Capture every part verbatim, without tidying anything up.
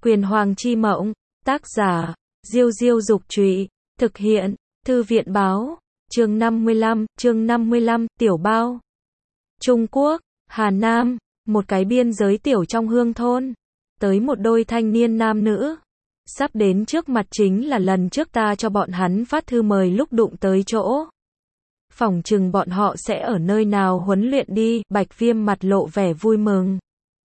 Quyền Hoàng chi mộng, tác giả, Diêu Diêu Dục Trụy, thực hiện, Thư viện Báo, chương năm mươi lăm, chương năm mươi lăm, Tiểu Bao. Trung Quốc, Hà Nam, một cái biên giới tiểu trong hương thôn, tới một đôi thanh niên nam nữ. Sắp đến trước mặt chính là lần trước ta cho bọn hắn phát thư mời lúc đụng tới chỗ. Phỏng chừng bọn họ sẽ ở nơi nào huấn luyện đi, Bạch Viêm mặt lộ vẻ vui mừng.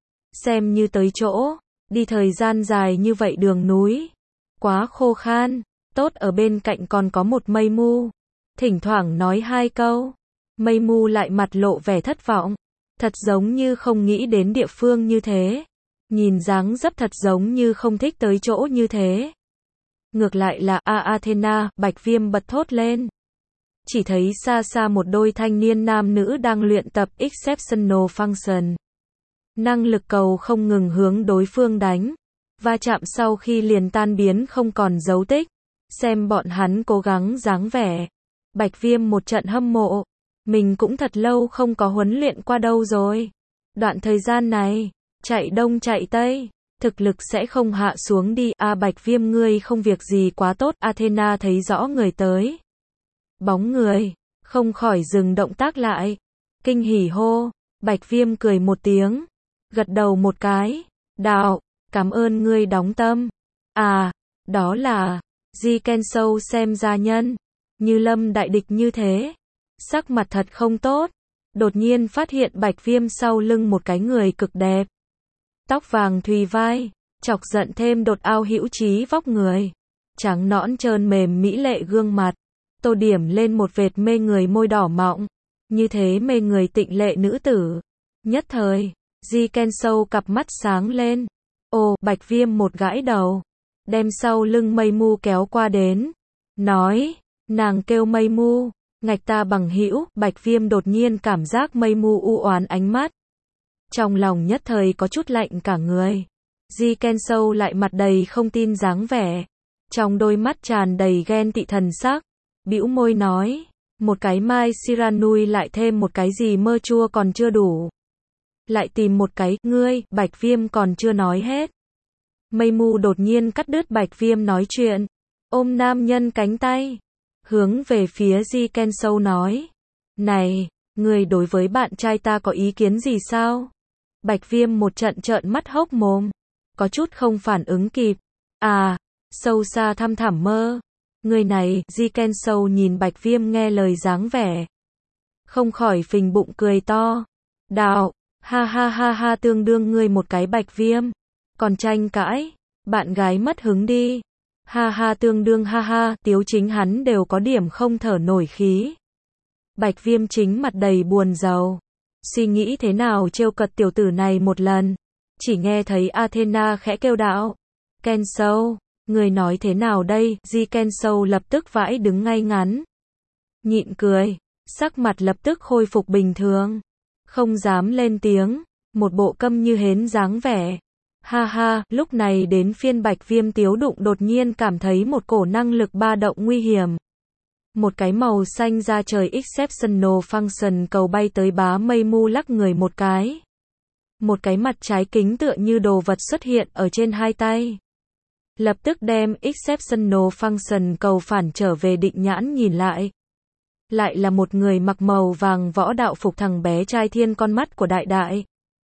Xem như tới chỗ, đi thời gian dài như vậy đường núi. Quá khô khan, tốt ở bên cạnh còn có một mây mu. Thỉnh thoảng nói hai câu, mây mu lại mặt lộ vẻ thất vọng. Thật giống như không nghĩ đến địa phương như thế. Nhìn dáng dấp thật giống như không thích tới chỗ như thế. Ngược lại là A Athena, Bạch Viêm bật thốt lên. Chỉ thấy xa xa một đôi thanh niên nam nữ đang luyện tập Exceptional Function. Năng lực cầu không ngừng hướng đối phương đánh. Va chạm sau khi liền tan biến không còn dấu tích. Xem bọn hắn cố gắng dáng vẻ. Bạch Viêm một trận hâm mộ. Mình cũng thật lâu không có huấn luyện qua đâu rồi. Đoạn thời gian này, chạy đông chạy tây, thực lực sẽ không hạ xuống đi. A Bạch Viêm ngươi không việc gì quá tốt. Athena thấy rõ người tới. Bóng người, không khỏi dừng động tác lại. Kinh hỉ hô, Bạch Viêm cười một tiếng, gật đầu một cái. Đạo, cảm ơn ngươi đóng tâm. À, đó là, Ji Kensou xem gia nhân, như lâm đại địch như thế. Sắc mặt thật không tốt, đột nhiên phát hiện Bạch Viêm sau lưng một cái người cực đẹp. Tóc vàng thùy vai, chọc giận thêm đột ao hữu trí vóc người. Trắng nõn trơn mềm mỹ lệ gương mặt, tô điểm lên một vệt mê người môi đỏ mọng. Như thế mê người tịnh lệ nữ tử. Nhất thời, Ji Kensou cặp mắt sáng lên. Ồ, Bạch Viêm một gãi đầu, đem sau lưng mây mu kéo qua đến. Nói, nàng kêu mây mu. Ngạch ta bằng hữu. Bạch Viêm đột nhiên cảm giác mây mu u oán ánh mắt. Trong lòng nhất thời có chút lạnh cả người. Ji Kensou lại mặt đầy không tin dáng vẻ. Trong đôi mắt tràn đầy ghen tị thần sắc. Bĩu môi nói, một cái Mai Siranui lại thêm một cái gì mơ chua còn chưa đủ. Lại tìm một cái, ngươi, Bạch Viêm còn chưa nói hết. Mây mu đột nhiên cắt đứt Bạch Viêm nói chuyện. Ôm nam nhân cánh tay. Hướng về phía Ji Kensou nói. Này, ngươi đối với bạn trai ta có ý kiến gì sao? Bạch Viêm một trận trợn mắt hốc mồm. Có chút không phản ứng kịp. À, sâu xa thăm thẳm mơ. Người này, Ji Kensou nhìn Bạch Viêm nghe lời dáng vẻ. Không khỏi phình bụng cười to. Đạo, ha ha ha ha tương đương ngươi một cái Bạch Viêm. Còn tranh cãi, bạn gái mất hứng đi. Ha ha tương đương ha ha, Tiếu chính hắn đều có điểm không thở nổi khí. Bạch Viêm chính mặt đầy buồn rầu. Suy nghĩ thế nào trêu cợt tiểu tử này một lần. Chỉ nghe thấy Athena khẽ kêu đạo. Kensou, người nói thế nào đây? Ji Kensou lập tức vãi đứng ngay ngắn. Nhịn cười, sắc mặt lập tức khôi phục bình thường. Không dám lên tiếng, một bộ câm như hến dáng vẻ. Ha ha, lúc này đến phiên Bạch Viêm Tiếu đụng đột nhiên cảm thấy một cổ năng lực ba động nguy hiểm. Một cái màu xanh da trời Exceptional Function cầu bay tới bá mây mu lắc người một cái. Một cái mặt trái kính tựa như đồ vật xuất hiện ở trên hai tay. Lập tức đem Exceptional Function cầu phản trở về định nhãn nhìn lại. Lại là một người mặc màu vàng võ đạo phục thằng bé trai thiên con mắt của đại đại.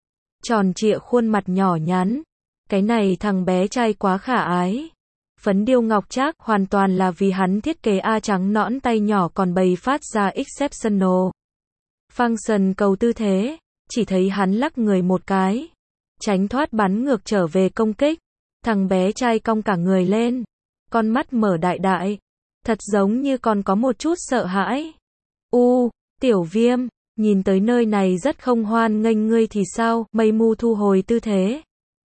Tròn trịa khuôn mặt nhỏ nhắn. Cái này thằng bé trai quá khả ái. Phấn điêu ngọc trác hoàn toàn là vì hắn thiết kế A trắng nõn tay nhỏ còn bày phát ra Exceptional Function cầu tư thế. Chỉ thấy hắn lắc người một cái. Tránh thoát bắn ngược trở về công kích. Thằng bé trai cong cả người lên. Con mắt mở đại đại. Thật giống như còn có một chút sợ hãi. U, Tiểu Viêm, nhìn tới nơi này rất không hoan nghênh ngươi thì sao? Mây mu thu hồi tư thế.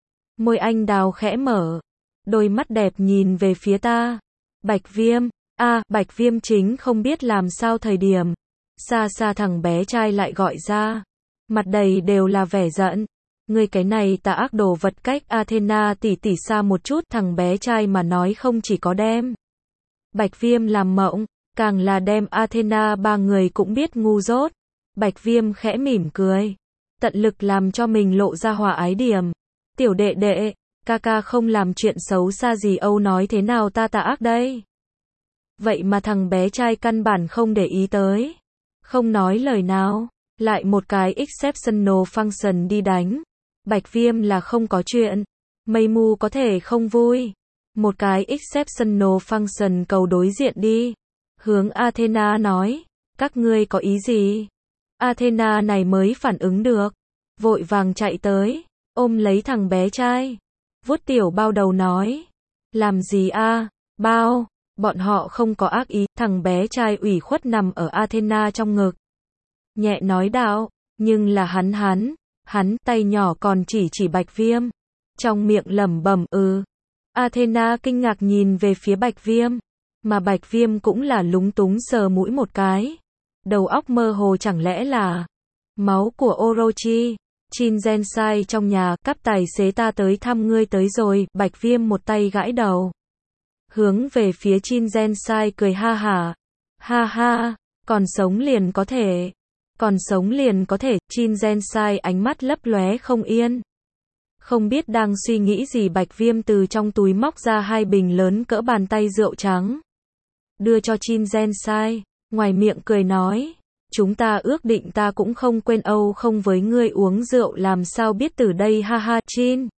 Môi anh đào khẽ mở. Đôi mắt đẹp nhìn về phía ta. Bạch Viêm, a à, Bạch Viêm chính không biết làm sao thời điểm. Xa xa thằng bé trai lại gọi ra. Mặt đầy đều là vẻ giận. Ngươi cái này tà ác đồ vật, cách Athena tỉ tỉ xa một chút. Thằng bé trai mà nói không chỉ có đem Bạch Viêm làm mộng, càng là đem Athena ba người cũng biết ngu dốt. Bạch Viêm khẽ mỉm cười, tận lực làm cho mình lộ ra hòa ái điểm. Tiểu đệ đệ, ca ca không làm chuyện xấu xa gì, Âu nói thế nào ta tà ác đây. Vậy mà thằng bé trai căn bản không để ý tới. Không nói lời nào. Lại một cái exceptional function đi đánh. Bạch Viêm là không có chuyện. Mây Mu có thể không vui. Một cái exceptional function cầu đối diện đi. Hướng Athena nói. Các ngươi có ý gì? Athena này mới phản ứng được. Vội vàng chạy tới. Ôm lấy thằng bé trai. Vuốt tiểu bao đầu nói. Làm gì a? Bao. Bọn họ không có ác ý. Thằng bé trai ủy khuất nằm ở Athena trong ngực. Nhẹ nói đạo. Nhưng là hắn hắn. Hắn tay nhỏ còn chỉ chỉ Bạch Viêm. Trong miệng lẩm bẩm ừ. Athena kinh ngạc nhìn về phía Bạch Viêm. Mà Bạch Viêm cũng là lúng túng sờ mũi một cái. Đầu óc mơ hồ, chẳng lẽ là máu của Orochi. Chin Gensai trong nhà, cấp tài xế ta tới thăm ngươi tới rồi. Bạch Viêm một tay gãi đầu. Hướng về phía Chin Gensai cười ha hả. Ha ha, còn sống liền có thể. Còn sống liền có thể. Chin Gensai ánh mắt lấp lóe không yên. Không biết đang suy nghĩ gì, Bạch Viêm từ trong túi móc ra hai bình lớn cỡ bàn tay rượu trắng. Đưa cho Chin Gensai, ngoài miệng cười nói. Chúng ta ước định ta cũng không quên Âu không với ngươi uống rượu làm sao biết từ đây ha ha. Chin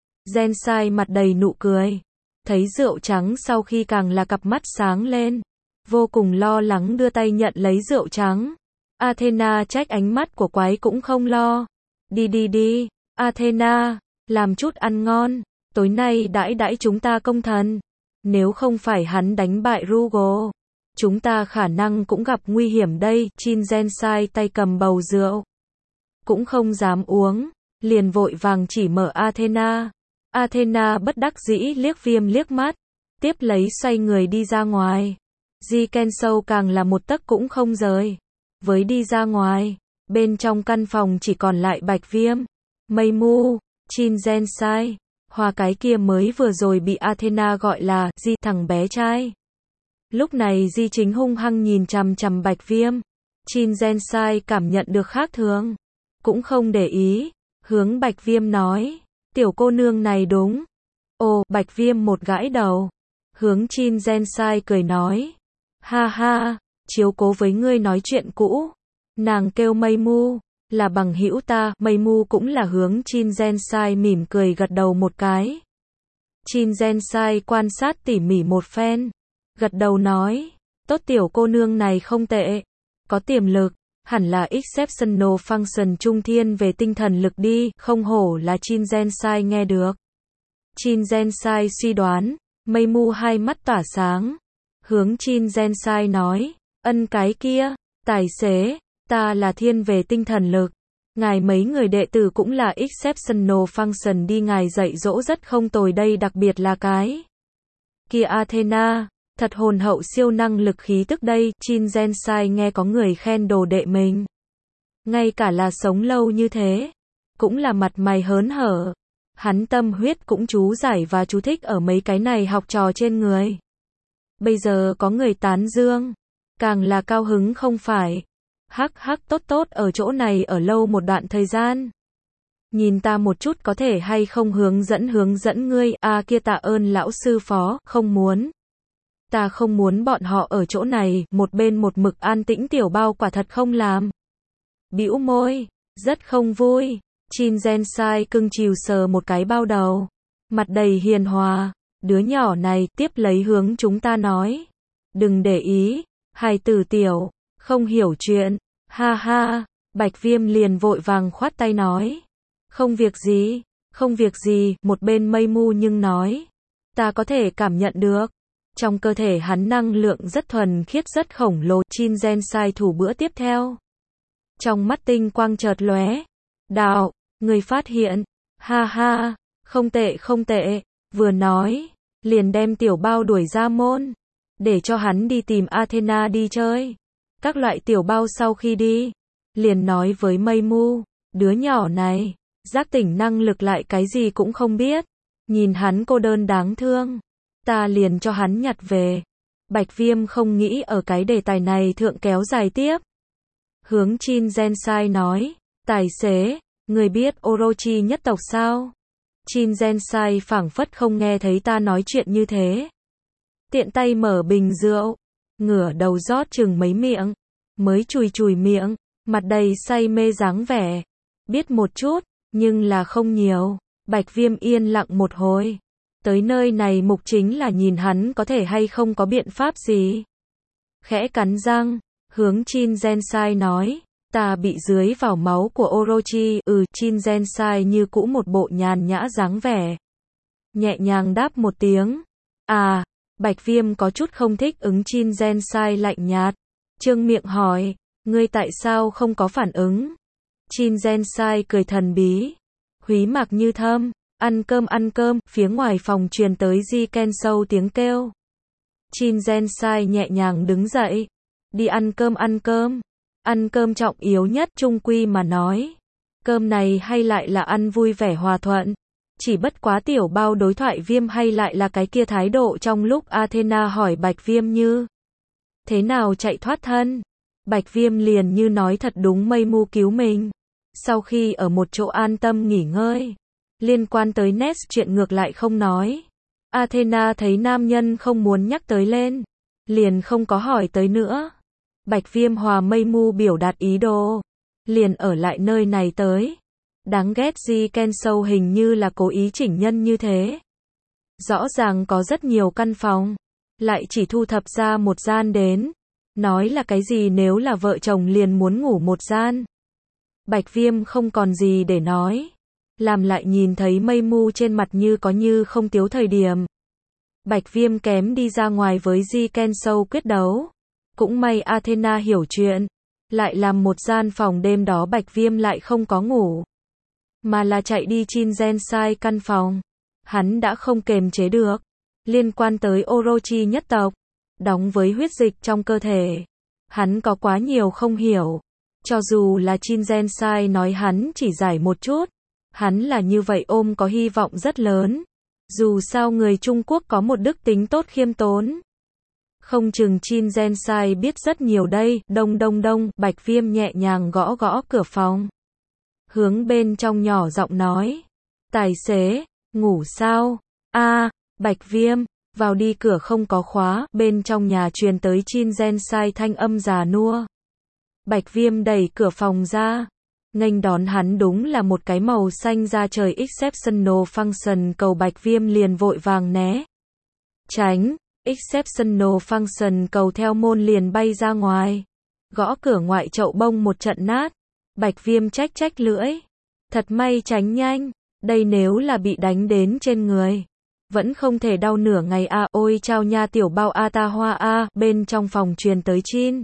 Gensai mặt đầy nụ cười. Thấy rượu trắng sau khi càng là cặp mắt sáng lên. Vô cùng lo lắng đưa tay nhận lấy rượu trắng. Athena trách ánh mắt của quái cũng không lo. Đi đi đi, Athena, làm chút ăn ngon. Tối nay đãi đãi chúng ta công thần. Nếu không phải hắn đánh bại Rugo, chúng ta khả năng cũng gặp nguy hiểm đây. Chin Gensai tay cầm bầu rượu. Cũng không dám uống. Liền vội vàng chỉ mở Athena. Athena bất đắc dĩ liếc Viêm liếc mắt. Tiếp lấy xoay người đi ra ngoài. Ji Kensou càng là một tấc cũng không rời. Với đi ra ngoài. Bên trong căn phòng chỉ còn lại Bạch Viêm, Mây Mu, Chin Gensai. Hoa cái kia mới vừa rồi bị Athena gọi là Di, thằng bé trai. Lúc này Di chính hung hăng nhìn chằm chằm Bạch Viêm. Chin Gensai cảm nhận được khác thường, cũng không để ý, hướng Bạch Viêm nói, tiểu cô nương này đúng. Ồ, Bạch Viêm một gãi đầu, hướng Chin Gensai cười nói, ha ha, chiếu cố với ngươi nói chuyện cũ. Nàng kêu Mây Mu, là bằng hữu ta. Mây Mu cũng là hướng Chin Gensai mỉm cười gật đầu một cái. Chin Gensai quan sát tỉ mỉ một phen, gật đầu nói, tốt, tiểu cô nương này không tệ, có tiềm lực, hẳn là exceptional function trung thiên về tinh thần lực đi. Không hổ là Chin Gensai nghe được. Chin Gensai suy đoán. Mây Mu hai mắt tỏa sáng, hướng Chin Gensai nói, ân cái kia, tài xế, ta là thiên về tinh thần lực. Ngài mấy người đệ tử cũng là exceptional function đi, ngài dạy dỗ rất không tồi đây, đặc biệt là cái kia Athena, thật hồn hậu siêu năng lực khí tức đây. Chin Gensai nghe có người khen đồ đệ mình, ngay cả là sống lâu như thế, cũng là mặt mày hớn hở. Hắn tâm huyết cũng chú giải và chú thích ở mấy cái này học trò trên người. Bây giờ có người tán dương, càng là cao hứng không phải. Hắc hắc, tốt tốt, ở chỗ này ở lâu một đoạn thời gian. Nhìn ta một chút có thể hay không hướng dẫn hướng dẫn ngươi. À kia, tạ ơn lão sư phó, không muốn. Ta không muốn bọn họ ở chỗ này. Một bên một mực an tĩnh tiểu bao quả thật không làm. Bĩu môi, rất không vui. Chin Gensai cưng chiều sờ một cái bao đầu, mặt đầy hiền hòa. Đứa nhỏ này, tiếp lấy hướng chúng ta nói, đừng để ý, hài tử tiểu, không hiểu chuyện. Ha ha, Bạch Viêm liền vội vàng khoát tay nói, không việc gì, không việc gì. Một bên Mây Mu nhưng nói, ta có thể cảm nhận được, trong cơ thể hắn năng lượng rất thuần khiết, rất khổng lồ. Chin Gensai thủ bữa tiếp theo, trong mắt tinh quang chợt lóe, đạo, người phát hiện, ha ha, không tệ không tệ. Vừa nói, liền đem tiểu bao đuổi ra môn, để cho hắn đi tìm Athena đi chơi. Các loại tiểu bao sau khi đi, liền nói với Mây Mu, đứa nhỏ này, giác tỉnh năng lực lại cái gì cũng không biết. Nhìn hắn cô đơn đáng thương, ta liền cho hắn nhặt về. Bạch Viêm không nghĩ ở cái đề tài này thượng kéo dài tiếp. Hướng Chin Gensai nói, tài xế, người biết Orochi nhất tộc sao? Chin Gensai phảng phất không nghe thấy ta nói chuyện như thế. Tiện tay mở bình rượu, ngửa đầu rót chừng mấy miệng, mới chùi chùi miệng, mặt đầy say mê dáng vẻ. Biết một chút, nhưng là không nhiều. Bạch Viêm yên lặng một hồi. Tới nơi này mục chính là nhìn hắn có thể hay không có biện pháp gì. Khẽ cắn răng, hướng Chin Gensai nói, ta bị dưới vào máu của Orochi. Ừ, Chin Gensai như cũ một bộ nhàn nhã dáng vẻ. Nhẹ nhàng đáp một tiếng. À, Bạch Viêm có chút không thích ứng Chin Gensai lạnh nhạt. Trương miệng hỏi, ngươi tại sao không có phản ứng? Chin Gensai cười thần bí. Húy Mạc Như Thâm, ăn cơm ăn cơm, phía ngoài phòng truyền tới Ji Ken Sâu tiếng kêu. Chin Gensai nhẹ nhàng đứng dậy. Đi ăn cơm ăn cơm. Ăn cơm trọng yếu nhất trung quy mà nói. Cơm này hay lại là ăn vui vẻ hòa thuận. Chỉ bất quá tiểu bao đối thoại Viêm hay lại là cái kia thái độ trong lúc Athena hỏi Bạch Viêm như thế nào chạy thoát thân. Bạch Viêm liền như nói thật đúng mây mu cứu mình. Sau khi ở một chỗ an tâm nghỉ ngơi, liên quan tới Nest chuyện ngược lại không nói. Athena thấy nam nhân không muốn nhắc tới lên, liền không có hỏi tới nữa. Bạch Viêm hòa mây mu biểu đạt ý đồ, liền ở lại nơi này tới. Đáng ghét Ji Ken Sâu hình như là cố ý chỉnh nhân như thế. Rõ ràng có rất nhiều căn phòng, lại chỉ thu thập ra một gian đến. Nói là cái gì nếu là vợ chồng liền muốn ngủ một gian. Bạch Viêm không còn gì để nói. Làm lại nhìn thấy mây mu trên mặt như có như không tiếu thời điểm. Bạch Viêm kém đi ra ngoài với Ji Ken Sâu quyết đấu. Cũng may Athena hiểu chuyện. Lại làm một gian phòng đêm đó Bạch Viêm lại không có ngủ. Mà là chạy đi Chin Gensai căn phòng. Hắn đã không kềm chế được. Liên quan tới Orochi nhất tộc. Đóng với huyết dịch trong cơ thể. Hắn có quá nhiều không hiểu. Cho dù là Chin Gensai nói hắn chỉ giải một chút. Hắn là như vậy ôm có hy vọng rất lớn. Dù sao người Trung Quốc có một đức tính tốt khiêm tốn. Không chừng Chin Gensai biết rất nhiều đây. Đông đông đông, Bạch Viêm nhẹ nhàng gõ gõ cửa phòng. Hướng bên trong nhỏ giọng nói. Tài xế, ngủ sao? A, Bạch Viêm, vào đi, cửa không có khóa. Bên trong nhà truyền tới Chin Gensai thanh âm già nua. Bạch Viêm đẩy cửa phòng ra. Nghênh đón hắn đúng là một cái màu xanh da trời exceptional function cầu. Bạch Viêm liền vội vàng né tránh. Exceptional function cầu theo môn liền bay ra ngoài. Gõ cửa ngoại chậu bông một trận nát. Bạch Viêm trách trách lưỡi. Thật may tránh nhanh. Đây nếu là bị đánh đến trên người, vẫn không thể đau nửa ngày a. À, ôi chao nha tiểu bao a ta hoa a. À, bên trong phòng truyền tới Chin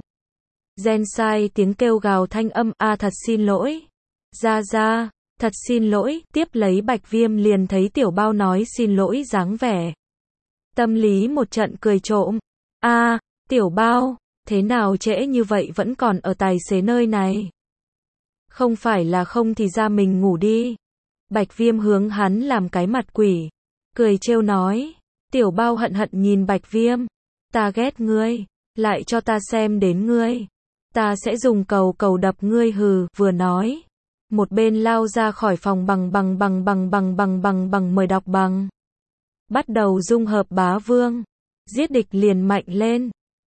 Gensai tiếng kêu gào thanh âm. A à, thật xin lỗi. Ra ra, thật xin lỗi. Tiếp lấy Bạch Viêm liền thấy tiểu bao nói xin lỗi dáng vẻ. Tâm lý một trận cười trộm. A, à, tiểu bao, thế nào trễ như vậy vẫn còn ở tài xế nơi này? Không phải là không thì ra mình ngủ đi. Bạch Viêm hướng hắn làm cái mặt quỷ. Cười trêu nói. Tiểu bao hận hận nhìn Bạch Viêm. Ta ghét ngươi. Lại cho ta xem đến ngươi. Ta sẽ dùng cầu cầu đập ngươi hừ. Vừa nói. Một bên lao ra khỏi phòng bằng bằng bằng bằng bằng bằng bằng bằng mời đọc bằng. Bắt đầu dung hợp bá vương. Giết địch liền mạnh lên.